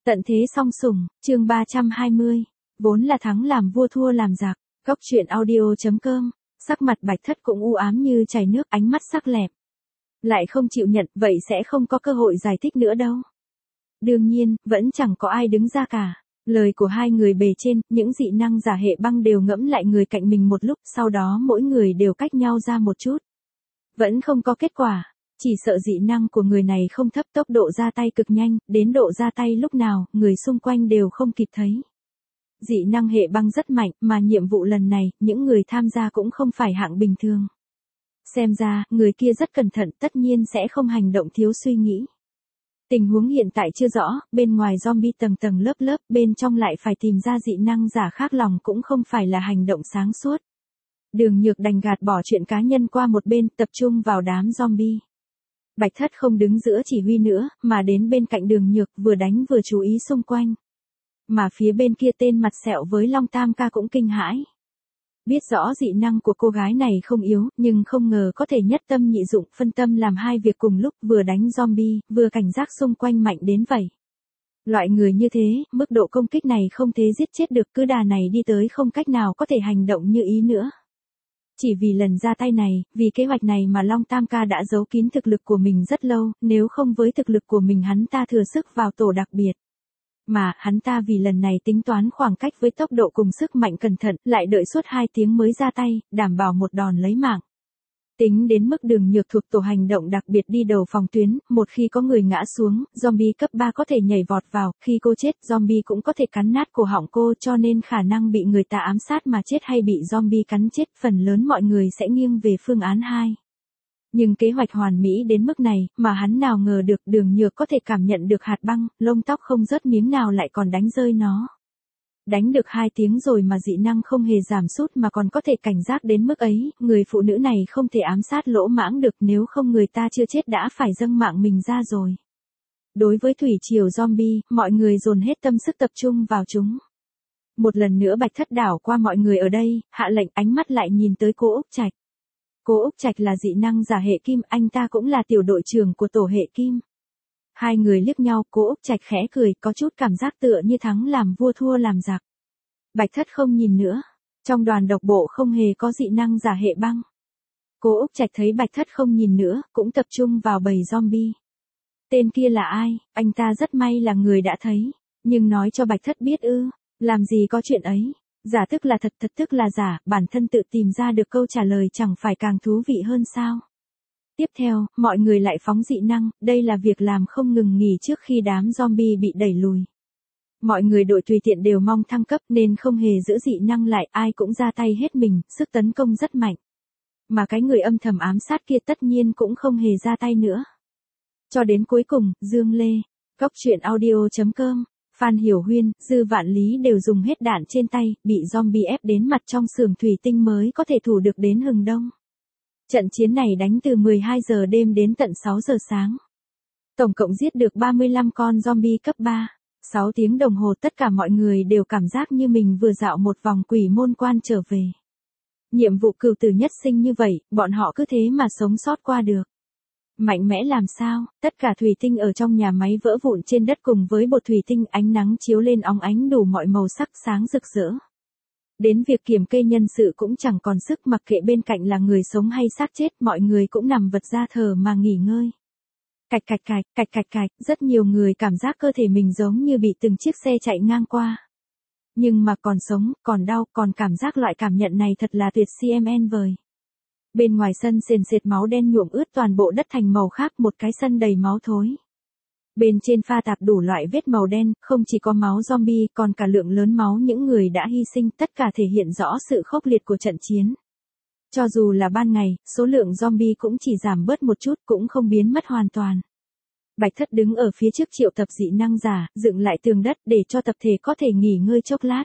Tận thế song sủng, chương 320. Vốn là thắng làm vua thua làm giặc. Góc truyện audio.com. Sắc mặt Bạch Thất cũng u ám như chảy nước, ánh mắt sắc lẹm. Lại không chịu nhận, vậy sẽ không có cơ hội giải thích nữa đâu. Đương nhiên, vẫn chẳng có ai đứng ra cả. Lời của hai người bề trên, những dị năng giả hệ băng đều ngẫm lại người cạnh mình một lúc, sau đó mỗi người đều cách nhau ra một chút. Vẫn không có kết quả. Chỉ sợ dị năng của người này không thấp, tốc độ ra tay cực nhanh, đến độ ra tay lúc nào, người xung quanh đều không kịp thấy. Dị năng hệ băng rất mạnh, mà nhiệm vụ lần này, những người tham gia cũng không phải hạng bình thường. Xem ra, người kia rất cẩn thận, tất nhiên sẽ không hành động thiếu suy nghĩ. Tình huống hiện tại chưa rõ, bên ngoài zombie tầng tầng lớp lớp, bên trong lại phải tìm ra dị năng giả khác lòng cũng không phải là hành động sáng suốt. Đường Nhược đành gạt bỏ chuyện cá nhân qua một bên, tập trung vào đám zombie. Bạch Thất không đứng giữa chỉ huy nữa, mà đến bên cạnh Đường Nhược, vừa đánh vừa chú ý xung quanh. Mà phía bên kia tên mặt sẹo với Long Tam Ca cũng kinh hãi. Biết rõ dị năng của cô gái này không yếu, nhưng không ngờ có thể nhất tâm nhị dụng, phân tâm làm hai việc cùng lúc, vừa đánh zombie, vừa cảnh giác xung quanh mạnh đến vậy. Loại người như thế, mức độ công kích này không thể giết chết được, cứ đà này đi tới không cách nào có thể hành động như ý nữa. Chỉ vì lần ra tay này, vì kế hoạch này mà Long Tam Ca đã giấu kín thực lực của mình rất lâu, nếu không với thực lực của mình hắn ta thừa sức vào tổ đặc biệt. Mà, hắn ta vì lần này tính toán khoảng cách với tốc độ cùng sức mạnh cẩn thận, lại đợi suốt 2 tiếng mới ra tay, đảm bảo một đòn lấy mạng. Tính đến mức Đường Nhược thuộc tổ hành động đặc biệt đi đầu phòng tuyến, một khi có người ngã xuống, zombie cấp 3 có thể nhảy vọt vào, khi cô chết, zombie cũng có thể cắn nát cổ họng cô, cho nên khả năng bị người ta ám sát mà chết hay bị zombie cắn chết, phần lớn mọi người sẽ nghiêng về phương án 2. Nhưng kế hoạch hoàn mỹ đến mức này, mà hắn nào ngờ được Đường Nhược có thể cảm nhận được hạt băng, lông tóc không rớt miếng nào lại còn đánh rơi nó. Đánh được 2 tiếng rồi mà dị năng không hề giảm sút mà còn có thể cảnh giác đến mức ấy, người phụ nữ này không thể ám sát lỗ mãng được, nếu không người ta chưa chết đã phải dâng mạng mình ra rồi. Đối với thủy triều zombie, mọi người dồn hết tâm sức tập trung vào chúng. Một lần nữa Bạch Thất đảo qua mọi người ở đây, hạ lệnh, ánh mắt lại nhìn tới cô Úc Trạch. Cô Úc Trạch là dị năng giả hệ kim, anh ta cũng là tiểu đội trưởng của tổ hệ kim. Hai người liếc nhau, cô Úc Trạch khẽ cười, có chút cảm giác tựa như thắng làm vua thua làm giặc. Bạch Thất không nhìn nữa. Trong đoàn độc bộ không hề có dị năng giả hệ băng. Cô Úc Trạch thấy Bạch Thất không nhìn nữa, cũng tập trung vào bầy zombie. Tên kia là ai, anh ta rất may là người đã thấy. Nhưng nói cho Bạch Thất biết ư, làm gì có chuyện ấy. Giả tức là thật, thật tức là giả, bản thân tự tìm ra được câu trả lời chẳng phải càng thú vị hơn sao. Tiếp theo, mọi người lại phóng dị năng, đây là việc làm không ngừng nghỉ trước khi đám zombie bị đẩy lùi. Mọi người đội tùy tiện đều mong thăng cấp nên không hề giữ dị năng lại, ai cũng ra tay hết mình, sức tấn công rất mạnh. Mà cái người âm thầm ám sát kia tất nhiên cũng không hề ra tay nữa. Cho đến cuối cùng, Dương Lê, Góc truyện audio.com, Phan Hiểu Huyên, Dư Vạn Lý đều dùng hết đạn trên tay, bị zombie ép đến mặt trong xưởng thủy tinh mới có thể thủ được đến hừng đông. Trận chiến này đánh từ 12 giờ đêm đến tận 6 giờ sáng. Tổng cộng giết được 35 con zombie cấp 3. 6 tiếng đồng hồ tất cả mọi người đều cảm giác như mình vừa dạo một vòng quỷ môn quan trở về. Nhiệm vụ cửu tử nhất sinh như vậy, bọn họ cứ thế mà sống sót qua được. Mạnh mẽ làm sao, tất cả thủy tinh ở trong nhà máy vỡ vụn trên đất cùng với bột thủy tinh, ánh nắng chiếu lên óng ánh đủ mọi màu sắc sáng rực rỡ. Đến việc kiểm kê nhân sự cũng chẳng còn sức, mặc kệ bên cạnh là người sống hay xác chết, mọi người cũng nằm vật ra thờ mà nghỉ ngơi. Cạch cạch cạch, cạch cạch cạch, rất nhiều người cảm giác cơ thể mình giống như bị từng chiếc xe chạy ngang qua. Nhưng mà còn sống, còn đau, còn cảm giác loại cảm nhận này thật là tuyệt CMN vời. Bên ngoài sân sền sệt máu đen nhuộm ướt toàn bộ đất thành màu khác, một cái sân đầy máu thối. Bên trên pha tạp đủ loại vết màu đen, không chỉ có máu zombie, còn cả lượng lớn máu những người đã hy sinh, tất cả thể hiện rõ sự khốc liệt của trận chiến. Cho dù là ban ngày, số lượng zombie cũng chỉ giảm bớt một chút, cũng không biến mất hoàn toàn. Bạch Thất đứng ở phía trước triệu tập dị năng giả, dựng lại tường đất để cho tập thể có thể nghỉ ngơi chốc lát.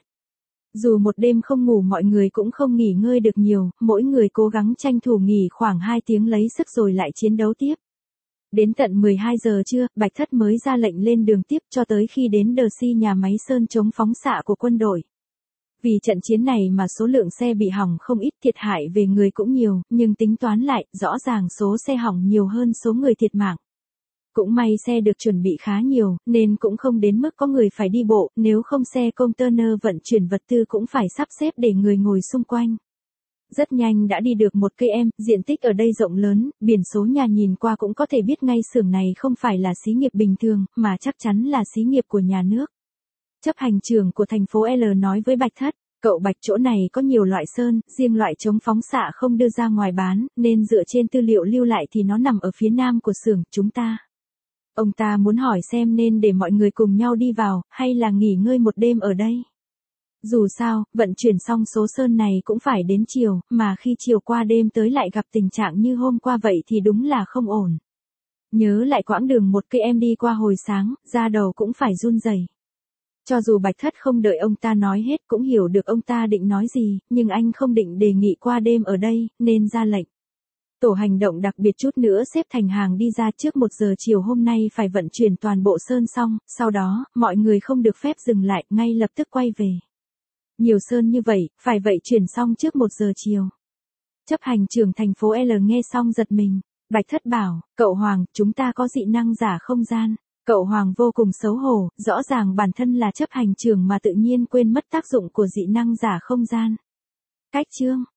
Dù một đêm không ngủ mọi người cũng không nghỉ ngơi được nhiều, mỗi người cố gắng tranh thủ nghỉ khoảng 2 tiếng lấy sức rồi lại chiến đấu tiếp. Đến tận 12 giờ trưa, Bạch Thất mới ra lệnh lên đường tiếp cho tới khi đến đờ si nhà máy sơn chống phóng xạ của quân đội. Vì trận chiến này mà số lượng xe bị hỏng không ít, thiệt hại về người cũng nhiều, nhưng tính toán lại, rõ ràng số xe hỏng nhiều hơn số người thiệt mạng. Cũng may xe được chuẩn bị khá nhiều, nên cũng không đến mức có người phải đi bộ, nếu không xe container vận chuyển vật tư cũng phải sắp xếp để người ngồi xung quanh. Rất nhanh đã đi được 1 km, diện tích ở đây rộng lớn, biển số nhà nhìn qua cũng có thể biết ngay xưởng này không phải là xí nghiệp bình thường, mà chắc chắn là xí nghiệp của nhà nước. Chấp hành trưởng của thành phố L nói với Bạch Thất, cậu Bạch, chỗ này có nhiều loại sơn, riêng loại chống phóng xạ không đưa ra ngoài bán, nên dựa trên tư liệu lưu lại thì nó nằm ở phía nam của xưởng chúng ta. Ông ta muốn hỏi xem nên để mọi người cùng nhau đi vào, hay là nghỉ ngơi một đêm ở đây. Dù sao, vận chuyển xong số sơn này cũng phải đến chiều, mà khi chiều qua đêm tới lại gặp tình trạng như hôm qua vậy thì đúng là không ổn. Nhớ lại quãng đường 1 km đi qua hồi sáng, da đầu cũng phải run rẩy. Cho dù Bạch Thất không đợi ông ta nói hết cũng hiểu được ông ta định nói gì, nhưng anh không định đề nghị qua đêm ở đây, nên ra lệnh. Tổ hành động đặc biệt chút nữa xếp thành hàng đi ra trước 1 giờ chiều hôm nay phải vận chuyển toàn bộ sơn xong, sau đó, mọi người không được phép dừng lại, ngay lập tức quay về. Nhiều sơn như vậy, phải vậy chuyển xong trước 1 giờ chiều. Chấp hành trưởng thành phố L nghe xong giật mình. Bạch Thất bảo, cậu Hoàng, chúng ta có dị năng giả không gian. Cậu Hoàng vô cùng xấu hổ, rõ ràng bản thân là chấp hành trưởng mà tự nhiên quên mất tác dụng của dị năng giả không gian. Cách chương